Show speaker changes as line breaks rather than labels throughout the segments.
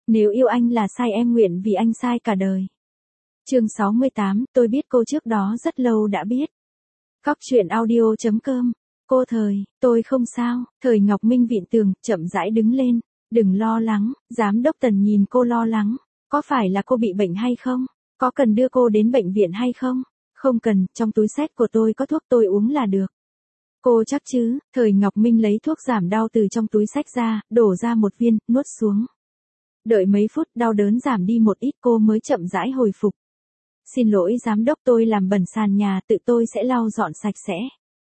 Nếu yêu anh là sai em nguyện vì anh sai cả đời. Chương 68, tôi biết cô trước đó rất lâu đã biết. Góc truyện audio.com. Cô Thời, tôi không sao. Thời Ngọc Minh vịn tường, chậm rãi đứng lên. Đừng lo lắng, giám đốc Tần nhìn cô lo lắng. Có phải là cô bị bệnh hay không? Có cần đưa cô đến bệnh viện hay không? Không cần, trong túi xách của tôi có thuốc tôi uống là được. Cô chắc chứ? Thời Ngọc Minh lấy thuốc giảm đau từ trong túi xách ra, đổ ra một viên, nuốt xuống. Đợi mấy phút đau đớn giảm đi một ít cô mới chậm rãi hồi phục. Xin lỗi giám đốc, tôi làm bẩn sàn nhà, tự tôi sẽ lau dọn sạch sẽ.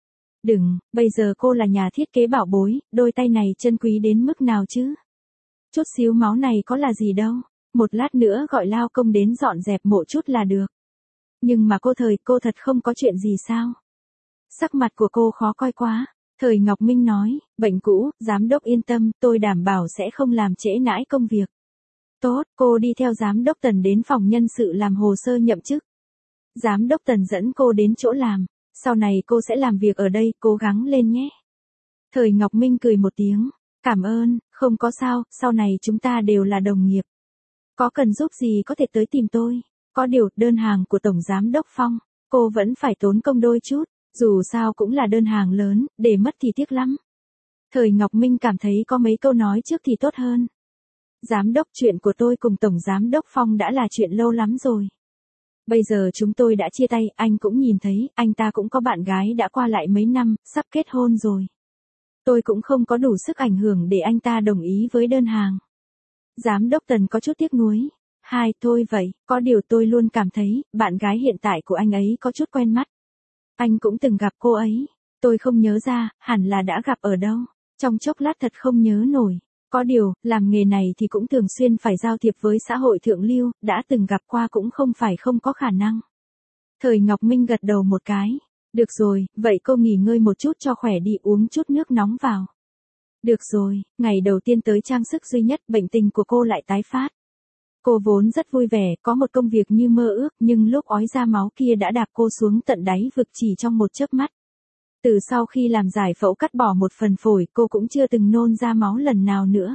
Đừng, bây giờ cô là nhà thiết kế bảo bối, đôi tay này chân quý đến mức nào chứ? Chút xíu máu này có là gì đâu, một lát nữa gọi lao công đến dọn dẹp mộ chút là được. Nhưng mà cô Thời, cô thật không có chuyện gì sao? Sắc mặt của cô khó coi quá. Thời Ngọc Minh nói, bệnh cũ, giám đốc yên tâm, tôi đảm bảo sẽ không làm trễ nải công việc. Tốt, cô đi theo giám đốc Tần đến phòng nhân sự làm hồ sơ nhậm chức. Giám đốc Tần dẫn cô đến chỗ làm, sau này cô sẽ làm việc ở đây, cố gắng lên nhé. Thời Ngọc Minh cười một tiếng, cảm ơn, không có sao, sau này chúng ta đều là đồng nghiệp. Có cần giúp gì có thể tới tìm tôi. Có điều, đơn hàng của Tổng Giám đốc Phong, cô vẫn phải tốn công đôi chút, dù sao cũng là đơn hàng lớn, để mất thì tiếc lắm. Thời Ngọc Minh cảm thấy có mấy câu nói trước thì tốt hơn. Giám đốc, chuyện của tôi cùng Tổng Giám đốc Phong đã là chuyện lâu lắm rồi. Bây giờ chúng tôi đã chia tay, anh cũng nhìn thấy, anh ta cũng có bạn gái đã qua lại mấy năm, sắp kết hôn rồi. Tôi cũng không có đủ sức ảnh hưởng để anh ta đồng ý với đơn hàng. Giám đốc Tần có chút tiếc nuối. Thôi vậy, có điều tôi luôn cảm thấy, bạn gái hiện tại của anh ấy có chút quen mắt. Anh cũng từng gặp cô ấy. Tôi không nhớ ra, hẳn là đã gặp ở đâu. Trong chốc lát thật không nhớ nổi. Có điều, làm nghề này thì cũng thường xuyên phải giao thiệp với xã hội thượng lưu, đã từng gặp qua cũng không phải không có khả năng. Thời Ngọc Minh gật đầu một cái. Được rồi, vậy cô nghỉ ngơi một chút cho khỏe đi, uống chút nước nóng vào. Được rồi, ngày đầu tiên tới trang sức duy nhất, bệnh tình của cô lại tái phát. Cô vốn rất vui vẻ, có một công việc như mơ ước, nhưng lúc ói ra máu kia đã đạp cô xuống tận đáy vực chỉ trong một chớp mắt. Từ sau khi làm giải phẫu cắt bỏ một phần phổi, cô cũng chưa từng nôn ra máu lần nào nữa.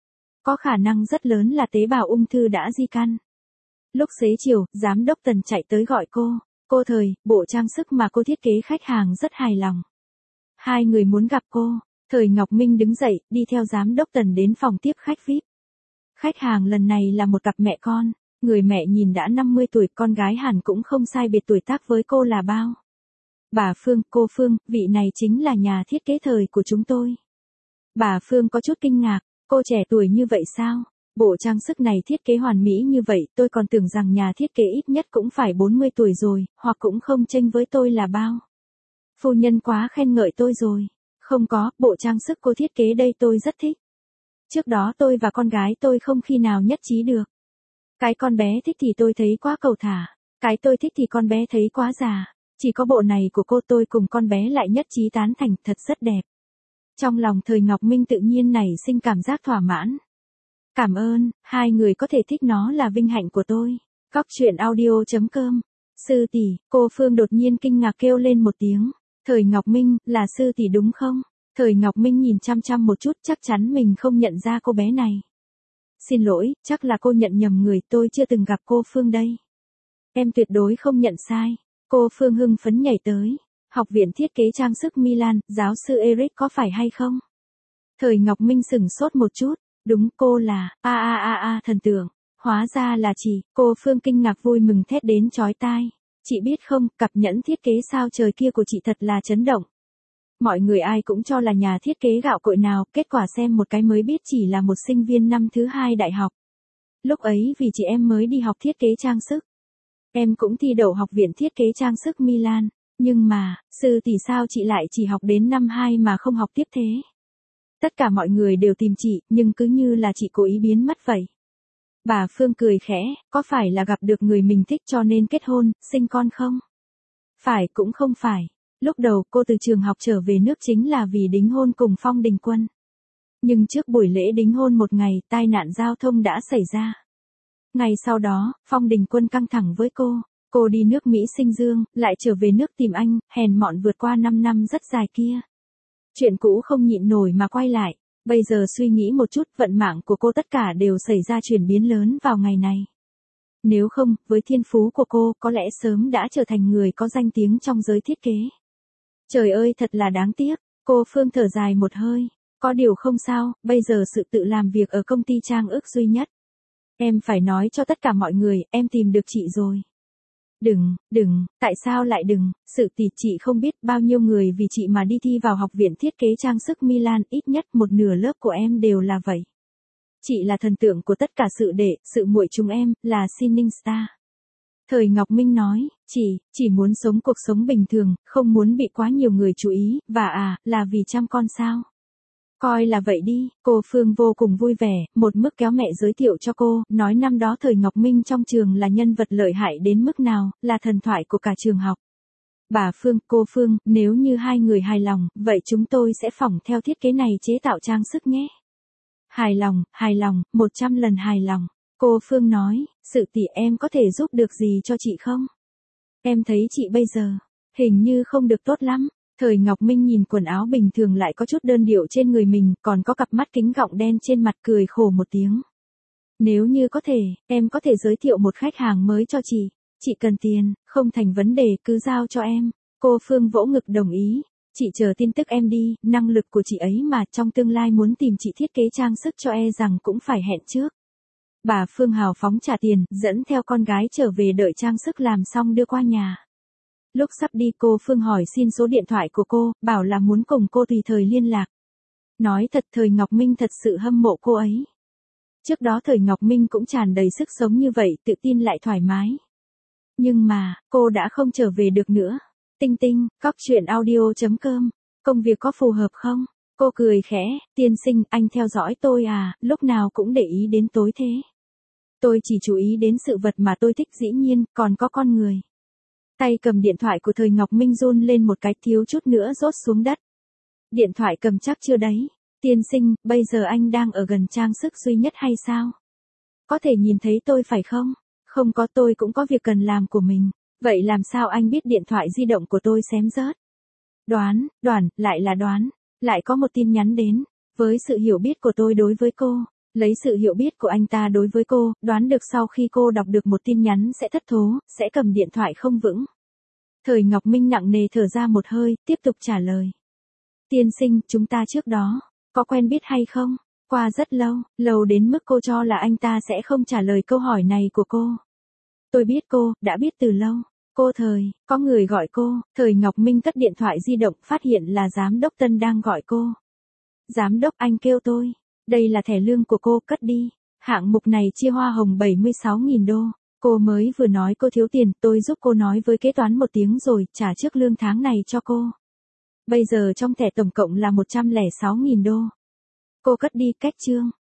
Có khả năng rất lớn là tế bào ung thư đã di căn. Lúc xế chiều, giám đốc Tần chạy tới gọi cô. Cô Thời, bộ trang sức mà cô thiết kế khách hàng rất hài lòng. Hai người muốn gặp cô. Thời Ngọc Minh đứng dậy, đi theo giám đốc Tần đến phòng tiếp khách VIP. Khách hàng lần này là một cặp mẹ con. Người mẹ nhìn đã 50 tuổi, con gái hẳn cũng không sai biệt tuổi tác với cô là bao. Bà Phương, cô Phương, vị này chính là nhà thiết kế Thời của chúng tôi. Bà Phương có chút kinh ngạc, cô trẻ tuổi như vậy sao? Bộ trang sức này thiết kế hoàn mỹ như vậy, tôi còn tưởng rằng nhà thiết kế ít nhất cũng phải 40 tuổi rồi, hoặc cũng không chênh với tôi là bao. Phu nhân quá khen ngợi tôi rồi. Không có, bộ trang sức cô thiết kế đây tôi rất thích. Trước đó tôi và con gái tôi không khi nào nhất trí được. Cái con bé thích thì tôi thấy quá cầu thả, cái tôi thích thì con bé thấy quá già. Chỉ có bộ này của cô tôi cùng con bé lại nhất trí tán thành, thật rất đẹp. Trong lòng Thời Ngọc Minh tự nhiên nảy sinh cảm giác thỏa mãn. Cảm ơn, hai người có thể thích nó là vinh hạnh của tôi. Góc truyện audio.com. Sư tỷ, cô Phương đột nhiên kinh ngạc kêu lên một tiếng. Thời Ngọc Minh, là sư tỷ đúng không? Thời Ngọc Minh nhìn chăm chăm một chút, chắc chắn mình không nhận ra cô bé này. Xin lỗi, chắc là cô nhận nhầm người, tôi chưa từng gặp cô Phương đây. Em tuyệt đối không nhận sai. Cô Phương hưng phấn nhảy tới. Học viện thiết kế trang sức Milan, giáo sư Eric có phải hay không? Thời Ngọc Minh sửng sốt một chút. Đúng, cô là, thần tượng. Hóa ra là chị. Cô Phương kinh ngạc vui mừng thét đến chói tai. Chị biết không, cặp nhẫn thiết kế sao trời kia của chị thật là chấn động. Mọi người ai cũng cho là nhà thiết kế gạo cội nào, kết quả xem một cái mới biết chỉ là một sinh viên năm thứ 2 đại học. Lúc ấy vì chị em mới đi học thiết kế trang sức. Em cũng thi đậu học viện thiết kế trang sức Milan, nhưng mà, sư tỷ sao chị lại chỉ học đến năm 2 mà không học tiếp thế? Tất cả mọi người đều tìm chị, nhưng cứ như là chị cố ý biến mất vậy. Bà Phương cười khẽ, có phải là gặp được người mình thích cho nên kết hôn, sinh con không? Phải cũng không phải. Lúc đầu cô từ trường học trở về nước chính là vì đính hôn cùng Phong Đình Quân. Nhưng trước buổi lễ đính hôn một ngày, tai nạn giao thông đã xảy ra. Ngày sau đó, Phong Đình Quân căng thẳng với cô đi nước Mỹ sinh dương, lại trở về nước tìm anh, hèn mọn vượt qua 5 năm rất dài kia. Chuyện cũ không nhịn nổi mà quay lại, Bây giờ suy nghĩ một chút, vận mạng của cô tất cả đều xảy ra chuyển biến lớn vào ngày này. Nếu không, với thiên phú của cô, có lẽ sớm đã trở thành người có danh tiếng trong giới thiết kế. Trời ơi, thật là đáng tiếc. Cô Phương thở dài một hơi. Có điều không sao, bây giờ sự tự làm việc ở công ty trang ức duy nhất. Em phải nói cho tất cả mọi người, em tìm được chị rồi. Đừng, tại sao lại đừng, sự tỷ chị không biết bao nhiêu người vì chị mà đi thi vào học viện thiết kế trang sức Milan, ít nhất một nửa lớp của em đều là vậy. Chị là thần tượng của tất cả sự đệ, sự muội chúng em, là Shining Star. Thời Ngọc Minh nói, chỉ muốn sống cuộc sống bình thường, không muốn bị quá nhiều người chú ý, và là vì chăm con sao? Coi là vậy đi, cô Phương vô cùng vui vẻ, một mức kéo mẹ giới thiệu cho cô, nói năm đó Thời Ngọc Minh trong trường là nhân vật lợi hại đến mức nào, là thần thoại của cả trường học. Bà Phương, cô Phương, nếu như hai người hài lòng, vậy chúng tôi sẽ phỏng theo thiết kế này chế tạo trang sức nhé. Hài lòng, 100 lần hài lòng. Cô Phương nói, sự tỷ em có thể giúp được gì cho chị không? Em thấy chị bây giờ, hình như không được tốt lắm. Thời Ngọc Minh nhìn quần áo bình thường lại có chút đơn điệu trên người mình, còn có cặp mắt kính gọng đen trên mặt, cười khổ một tiếng. Nếu như có thể, em có thể giới thiệu một khách hàng mới cho chị. Chị cần tiền, không thành vấn đề, cứ giao cho em. Cô Phương vỗ ngực đồng ý. Chị chờ tin tức em đi, năng lực của chị ấy mà trong tương lai muốn tìm chị thiết kế trang sức cho rằng cũng phải hẹn trước. Bà Phương hào phóng trả tiền, dẫn theo con gái trở về đợi trang sức làm xong đưa qua nhà. Lúc sắp đi cô Phương hỏi xin số điện thoại của cô, bảo là muốn cùng cô tùy thời liên lạc. Nói thật Thời Ngọc Minh thật sự hâm mộ cô ấy. Trước đó Thời Ngọc Minh cũng tràn đầy sức sống như vậy, tự tin lại thoải mái. Nhưng mà, cô đã không trở về được nữa. Tinh Tinh, cóc.audio.com, công việc có phù hợp không? Cô cười khẽ, tiên sinh, anh theo dõi tôi à, lúc nào cũng để ý đến tối thế. Tôi chỉ chú ý đến sự vật mà tôi thích, dĩ nhiên, còn có con người. Tay cầm điện thoại của Thời Ngọc Minh run lên một cái, thiếu chút nữa rốt xuống đất. Điện thoại cầm chắc chưa đấy? Tiên sinh, bây giờ anh đang ở gần trang sức duy nhất hay sao? Có thể nhìn thấy tôi phải không? Không có, tôi cũng có việc cần làm của mình. Vậy làm sao anh biết điện thoại di động của tôi xém rớt? Đoán, lại có một tin nhắn đến. Với sự hiểu biết của tôi đối với cô, lấy sự hiểu biết của anh ta đối với cô, đoán được sau khi cô đọc được một tin nhắn sẽ thất thố, sẽ cầm điện thoại không vững. Thời Ngọc Minh nặng nề thở ra một hơi, tiếp tục trả lời. Tiên sinh, chúng ta trước đó, có quen biết hay không? Qua rất lâu đến mức cô cho là anh ta sẽ không trả lời câu hỏi này của cô. Tôi biết cô, đã biết từ lâu. Cô Thời, có người gọi cô. Thời Ngọc Minh cất điện thoại di động, phát hiện là giám đốc Tân đang gọi cô. Giám đốc, anh kêu tôi. Đây là thẻ lương của cô, cất đi. Hạng mục này chia hoa hồng 76.000 đô. Cô mới vừa nói cô thiếu tiền, tôi giúp cô nói với kế toán 1 tiếng rồi, trả trước lương tháng này cho cô. Bây giờ trong thẻ tổng cộng là 106.000 đô. Cô cất đi, cách chương.